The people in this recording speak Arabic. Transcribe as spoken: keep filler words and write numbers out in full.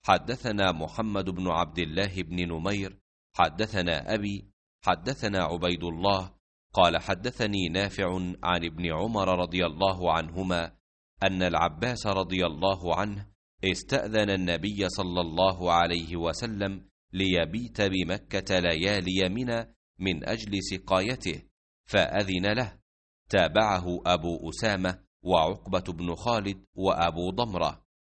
حدثنا محمد بن عبد الله بن نمير حدثنا أبي حدثنا عبيد الله قال حدثني نافع عن ابن عمر رضي الله عنهما أن العباس رضي الله عنه استأذن النبي صلى الله عليه وسلم ليبيت بمكة ليالي منى من أجل سقايته، فأذن له. تابعه أبو أسامة وعقبة بن خالد وأبو ضمرة.